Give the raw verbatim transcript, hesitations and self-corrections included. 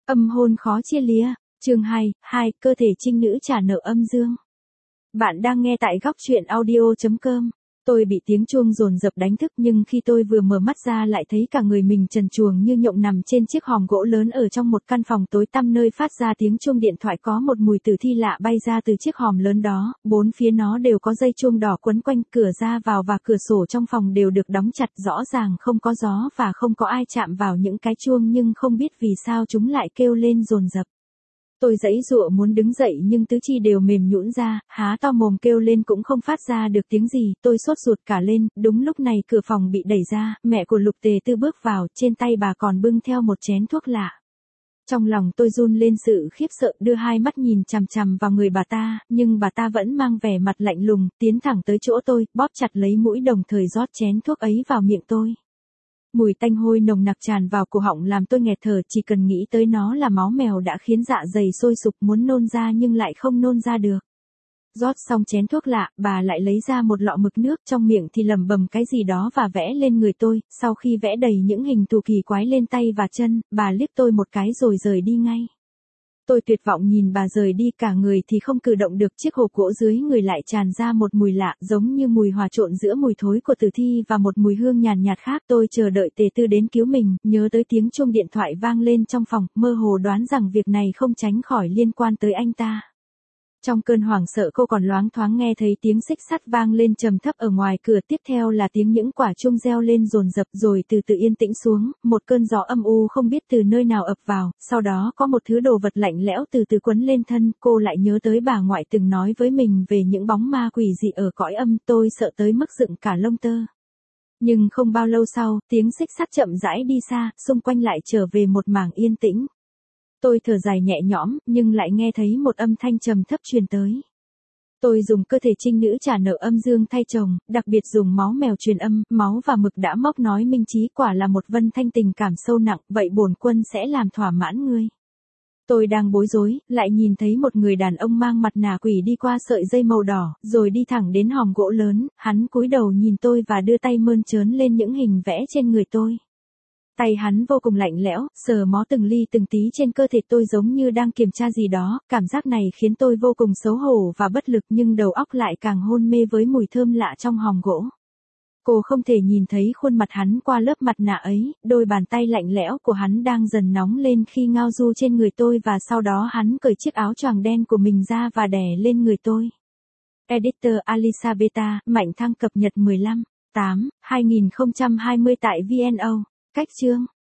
Âm hôn khó chia lìa. Chương hai, hai, cơ thể trinh nữ trả nợ âm dương. Bạn đang nghe tại góc truyện audio chấm com. Tôi bị tiếng chuông dồn dập đánh thức, nhưng khi tôi vừa mở mắt ra lại thấy cả người mình trần truồng như nhộng nằm trên chiếc hòm gỗ lớn ở trong một căn phòng tối tăm nơi phát ra tiếng chuông điện thoại. Có một mùi tử thi lạ bay ra từ chiếc hòm lớn đó, bốn phía nó đều có dây chuông đỏ quấn quanh, cửa ra vào và cửa sổ trong phòng đều được đóng chặt, rõ ràng không có gió và không có ai chạm vào những cái chuông, nhưng không biết vì sao chúng lại kêu lên dồn dập. Tôi giãy giụa muốn đứng dậy nhưng tứ chi đều mềm nhũn ra, há to mồm kêu lên cũng không phát ra được tiếng gì. Tôi sốt ruột cả lên. Đúng lúc này cửa phòng bị đẩy ra, mẹ của Lục Tề Tư bước vào, trên tay bà còn bưng theo một chén thuốc lạ. Trong lòng tôi run lên sự khiếp sợ, đưa hai mắt nhìn chằm chằm vào người bà ta, nhưng bà ta vẫn mang vẻ mặt lạnh lùng, tiến thẳng tới chỗ tôi, bóp chặt lấy mũi đồng thời rót chén thuốc ấy vào miệng tôi. Mùi tanh hôi nồng nặc tràn vào cổ họng làm tôi nghẹt thở, chỉ cần nghĩ tới nó là máu mèo đã khiến dạ dày sôi sục muốn nôn ra nhưng lại không nôn ra được. Rót xong chén thuốc lạ, bà lại lấy ra một lọ mực nước, trong miệng thì lẩm bẩm cái gì đó và vẽ lên người tôi. Sau khi vẽ đầy những hình thù kỳ quái lên tay và chân, bà liếc tôi một cái rồi rời đi ngay. Tôi tuyệt vọng nhìn bà rời đi, cả người thì không cử động được, chiếc hộp gỗ dưới người lại tràn ra một mùi lạ, giống như mùi hòa trộn giữa mùi thối của tử thi và một mùi hương nhàn nhạt khác. Tôi chờ đợi Tề Tư đến cứu mình, nhớ tới tiếng chuông điện thoại vang lên trong phòng, mơ hồ đoán rằng việc này không tránh khỏi liên quan tới anh ta. Trong cơn hoảng sợ cô còn loáng thoáng nghe thấy tiếng xích sắt vang lên trầm thấp ở ngoài cửa, tiếp theo là tiếng những quả chuông reo lên dồn dập rồi từ từ yên tĩnh xuống, một cơn gió âm u không biết từ nơi nào ập vào, sau đó có một thứ đồ vật lạnh lẽo từ từ quấn lên thân. Cô lại nhớ tới bà ngoại từng nói với mình về những bóng ma quỷ dị ở cõi âm, tôi sợ tới mức dựng cả lông tơ. Nhưng không bao lâu sau, tiếng xích sắt chậm rãi đi xa, xung quanh lại trở về một mảng yên tĩnh. Tôi thở dài nhẹ nhõm, nhưng lại nghe thấy một âm thanh trầm thấp truyền tới. Tôi dùng cơ thể trinh nữ trả nợ âm dương thay chồng, đặc biệt dùng máu mèo truyền âm, máu và mực đã móc nói minh trí, quả là một vân thanh tình cảm sâu nặng, vậy bổn quân sẽ làm thỏa mãn ngươi. Tôi đang bối rối, lại nhìn thấy một người đàn ông mang mặt nạ quỷ đi qua sợi dây màu đỏ, rồi đi thẳng đến hòm gỗ lớn. Hắn cúi đầu nhìn tôi và đưa tay mơn trớn lên những hình vẽ trên người tôi. Tay hắn vô cùng lạnh lẽo, sờ mó từng ly từng tí trên cơ thể tôi giống như đang kiểm tra gì đó. Cảm giác này khiến tôi vô cùng xấu hổ và bất lực, nhưng đầu óc lại càng hôn mê với mùi thơm lạ trong hòm gỗ. Cô không thể nhìn thấy khuôn mặt hắn qua lớp mặt nạ ấy, đôi bàn tay lạnh lẽo của hắn đang dần nóng lên khi ngao du trên người tôi, và sau đó hắn cởi chiếc áo choàng đen của mình ra và đè lên người tôi. Editor Alisa Beta, Mạnh Thăng cập nhật mười lăm, tám, hai nghìn không trăm hai mươi tại vê en o. Cách chương